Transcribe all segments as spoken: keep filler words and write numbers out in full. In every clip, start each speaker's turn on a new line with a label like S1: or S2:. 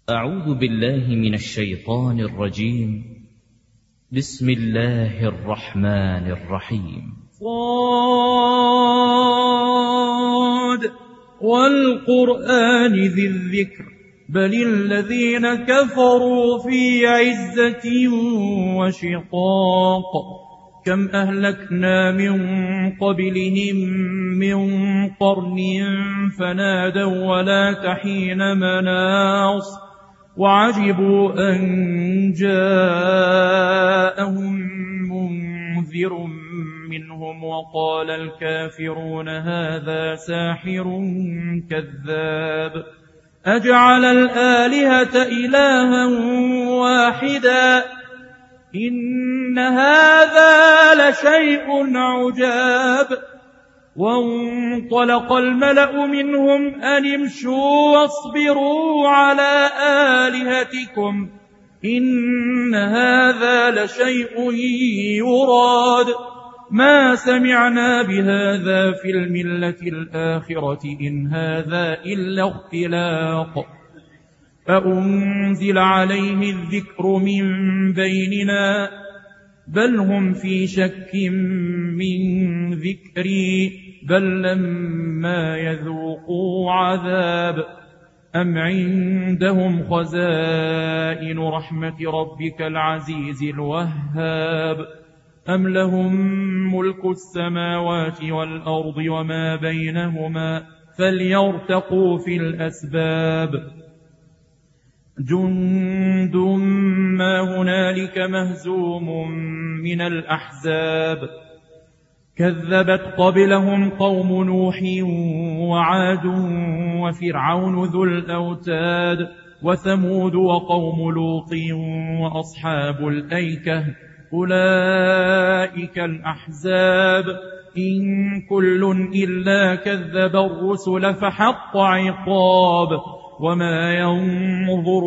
S1: أعوذ بالله من الشيطان الرجيم. بسم الله الرحمن الرحيم.
S2: صاد والقرآن ذي الذكر بل الذين كفروا في عزة وشقاق كم أهلكنا من قبلهم من قرن فنادوا ولا تحين مناص وعجبوا أن جاءهم منذر منهم وقال الكافرون هذا ساحر كذاب أجعل الآلهة إلها واحدا إن هذا لشيء عجاب وانطلق الملأ منهم أن امشوا واصبروا على آلهتكم إن هذا لشيء يراد ما سمعنا بهذا في الملة الآخرة إن هذا إلا اختلاق أأنزل عليه الذكر من بيننا بل هم في شك من ذكري بل لما يذوقوا عذاب أم عندهم خزائن رحمة ربك العزيز الوهاب أم لهم ملك السماوات والأرض وما بينهما فليرتقوا في الأسباب جند ما هنالك مهزوم من الأحزاب كذبت قبلهم قوم نوح وعاد وفرعون ذو الأوتاد وثمود وقوم لوط وأصحاب الأيكة أولئك الأحزاب إن كل إلا كذب الرسل فحق عقاب وما ينظر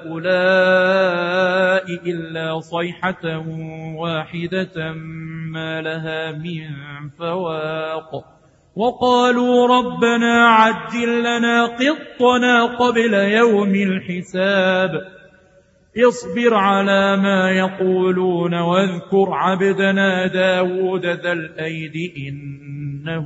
S2: هؤلاء إلا صيحة واحدة ما لها من فواق وقالوا ربنا عجل لنا قطنا قبل يوم الحساب اصبر على ما يقولون واذكر عبدنا داود ذا الأيد إنه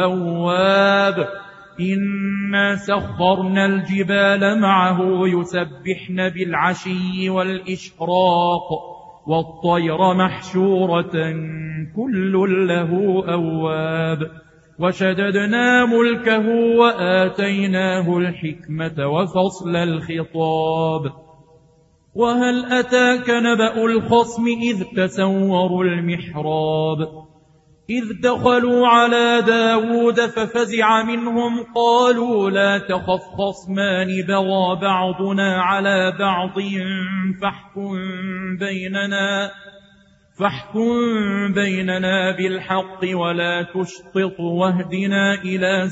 S2: أواب إنا سخرنا الجبال معه يسبحن بالعشي والإشراق والطير محشورة كل له أواب وشددنا ملكه وآتيناه الحكمة وفصل الخطاب وهل أتاك نبأ الخصم إذ تسوروا المحراب إذ دخلوا على داود ففزع منهم قالوا لا تخف خصمان بغى بعضنا على بعض فاحكم بيننا فاحكم بيننا بالحق ولا تشطط واهدنا إلى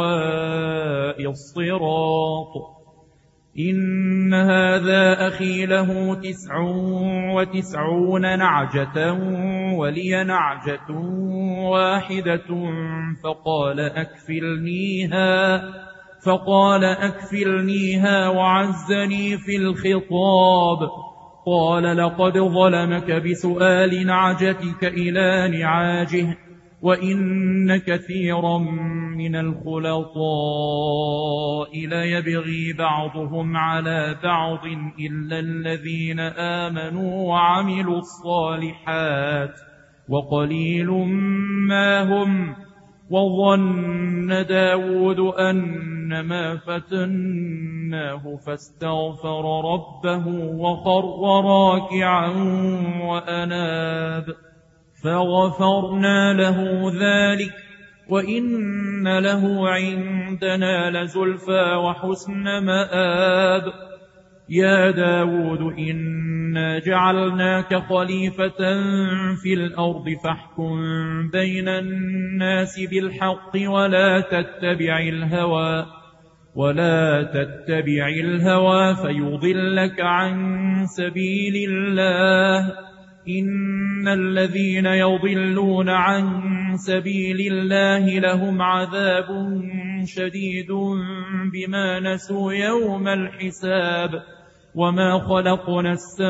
S2: سواء الصراط إن هذا أخي له تسع وتسعون نعجة ولي نعجة واحدة فقال أكفلنيها فقال أكفلنيها وعزني في الخطاب قال لقد ظلمك بسؤال نعجتك إلى نعاجه وإن كثيرا من الخلطاء ليبغي بعضهم على بعض إلا الذين آمنوا وعملوا الصالحات وقليل ما هم وظن داود أنما فتناه فاستغفر ربه وخر راكعا وأناب فغفرنا له ذلك وإن له عندنا لزلفى وحسن مآب يا داود إنا جعلناك خليفة في الأرض فاحكم بين الناس بالحق ولا تتبع الهوى ولا تتبع الهوى فيضلك عن سبيل الله إن الذين يضلون عن سبيل الله لهم عذاب شديد بما نسوا يوم الحساب وما خلقنا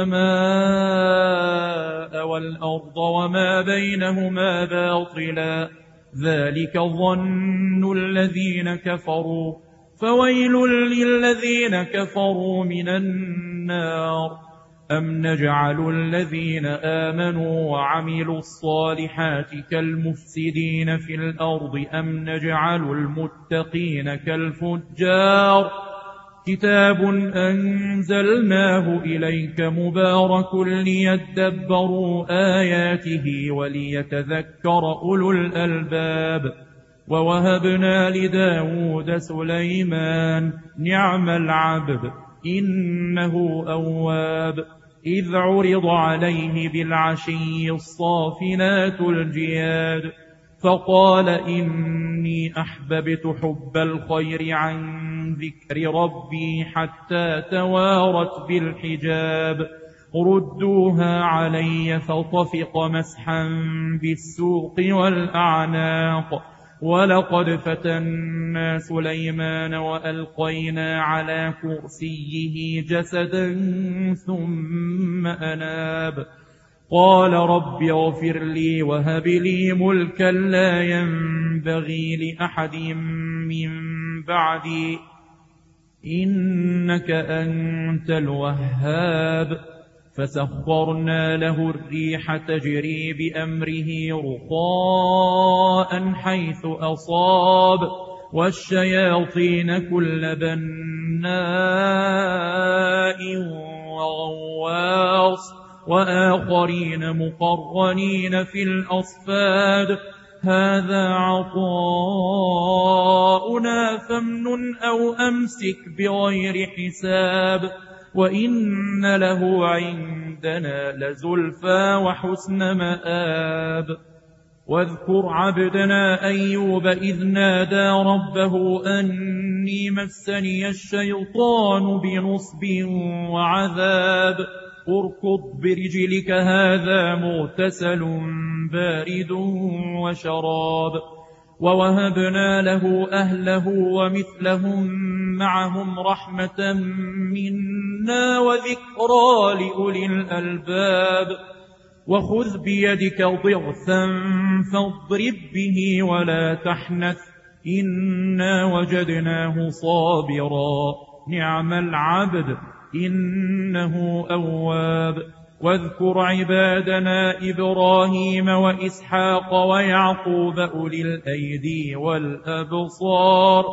S2: السماء والأرض وما بينهما باطلا ذلك ظن الذين كفروا فويل للذين كفروا من النار أم نجعل الذين آمنوا وعملوا الصالحات كالمفسدين في الأرض أم نجعل المتقين كالفجار كتاب أنزلناه إليك مبارك ليدبروا آياته وليتذكر أولو الألباب ووهبنا لداود سليمان نعم العبد إنه أواب إذ عرض عليه بالعشي الصافنات الجياد فقال إني أحببت حب الخير عن ذكر ربي حتى توارت بالحجاب ردوها علي فطفق مسحا بالسوق والأعناق ولقد فتنا سليمان وألقينا على كرسيه جسدا ثم أناب قال رب اغفر لي وهب لي ملكا لا ينبغي لأحد من بعدي إنك أنت الوهاب فسخرنا له الريح تجري بأمره رخاء حيث أصاب والشياطين كل بناء وغواص وآخرين مقرنين في الأصفاد هذا عطاؤنا فامنن أو أمسك بغير حساب وإن له عندنا لزلفى وحسن مآب واذكر عبدنا أيوب إذ نادى ربه أني مسني الشيطان بنصب وعذاب اركض برجلك هذا مغتسل بارد وشراب ووهبنا له أهله ومثلهم معهم رحمة منا وذكرى لأولي الألباب وخذ بيدك ضغثا فاضرب به ولا تحنث إنا وجدناه صابرا نعم العبد إنه أواب واذكر عبادنا إبراهيم وإسحاق ويعقوب أولي الأيدي والأبصار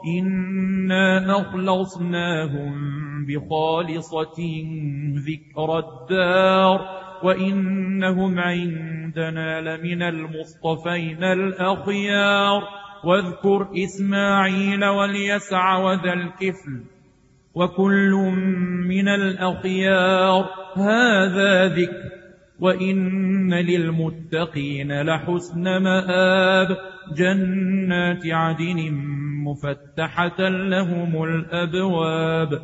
S2: إنا أخلصناهم بخالصة ذكر الدار وإنهم عندنا لمن المصطفين الأخيار واذكر إسماعيل واليسع وذا الكفل وكل من الأخيار هذا ذكر وإن للمتقين لحسن مآب جنات عدن مفتحة لهم الأبواب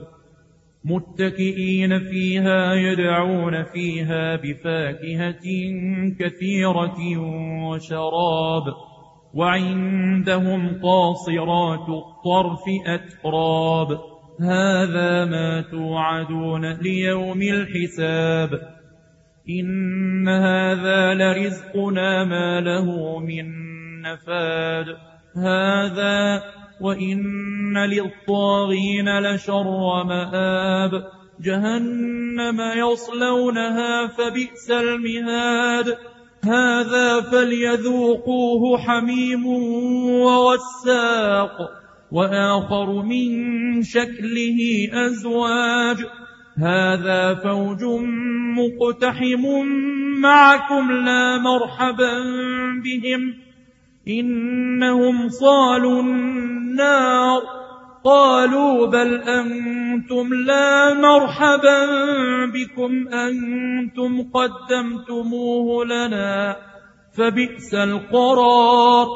S2: متكئين فيها يدعون فيها بفاكهة كثيرة وشراب وعندهم قاصرات الطرف أتراب هذا ما توعدون ليوم الحساب إن هذا لرزقنا ما له من نفاد هذا وإن للطاغين لشر مآب جهنم يصلونها فبئس المهاد هذا فليذوقوه حميم وغساق وآخر من شكله أزواج هذا فوج مقتحم معكم لا مرحبا بهم إنهم صالوا النار قالوا بل أنتم لا مرحبا بكم أنتم قدمتموه لنا فبئس القرار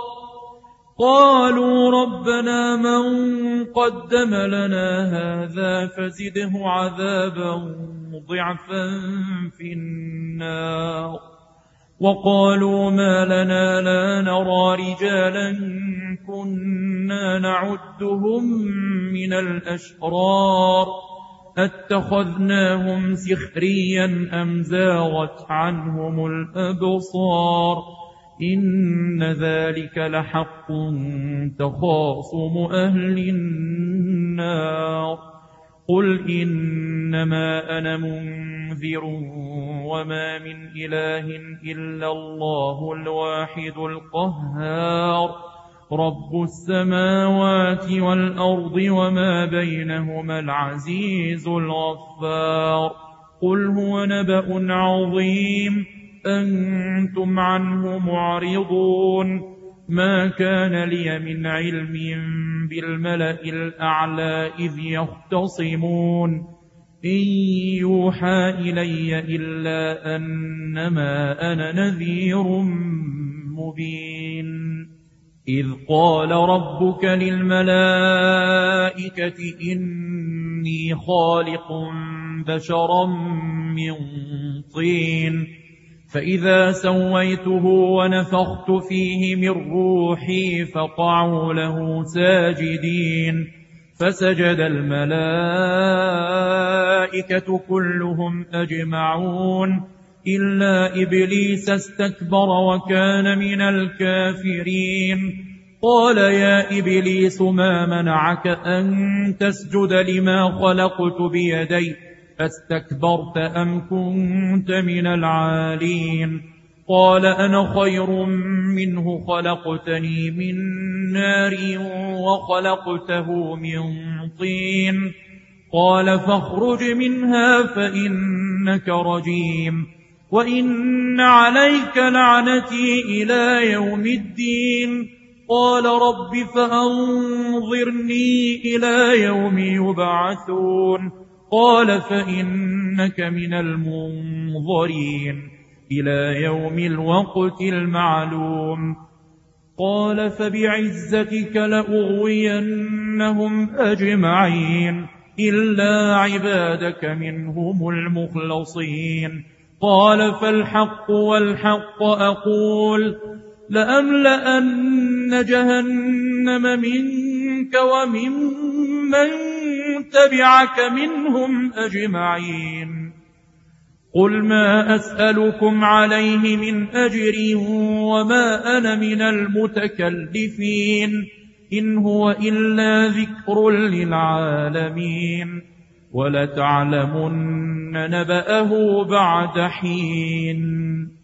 S2: قالوا ربنا من قدم لنا هذا فزده عذابا ضعفا في النار وقالوا ما لنا لا نرى رجالا كنا نعدهم من الأشرار أتخذناهم سخريا أم زاغت عنهم الأبصار إن ذلك لحق تخاصم أهل النار قل إنما أنا منذر وما من إله إلا الله الواحد القهار رب السماوات والأرض وما بينهما العزيز الغفار قل هو نبأ عظيم أنتم عنه معرضون ما كان لي من علم بالملأ الأعلى إذ يختصمون إن يوحى إلي إلا أنما أنا نذير مبين إذ قال ربك للملائكة إني خالق بشرا من طين فإذا سويته ونفخت فيه من روحي فقعوا له ساجدين فسجد الملائكة كلهم أجمعون إلا إبليس استكبر وكان من الكافرين قال يا إبليس ما منعك أن تسجد لما خلقت بيدي أستكبرت أم كنت من العالين قال أنا خير منه خلقتني من نار وخلقته من طين قال فاخرج منها فإنك رجيم وإن عليك لعنتي إلى يوم الدين قال رب فأنظرني إلى يوم يبعثون قال فإنك من المنظرين إلى يوم الوقت المعلوم قال فبعزتك لأغوينهم أجمعين إلا عبادك منهم المخلصين قال فالحق والحق أقول لأملأن جهنم منك ومن من تبعك منهم أجمعين قل ما أسألكم عليه من أجر وما أنا من المتكلفين إن هو إلا ذكر للعالمين ولتعلمن نبأه بعد حين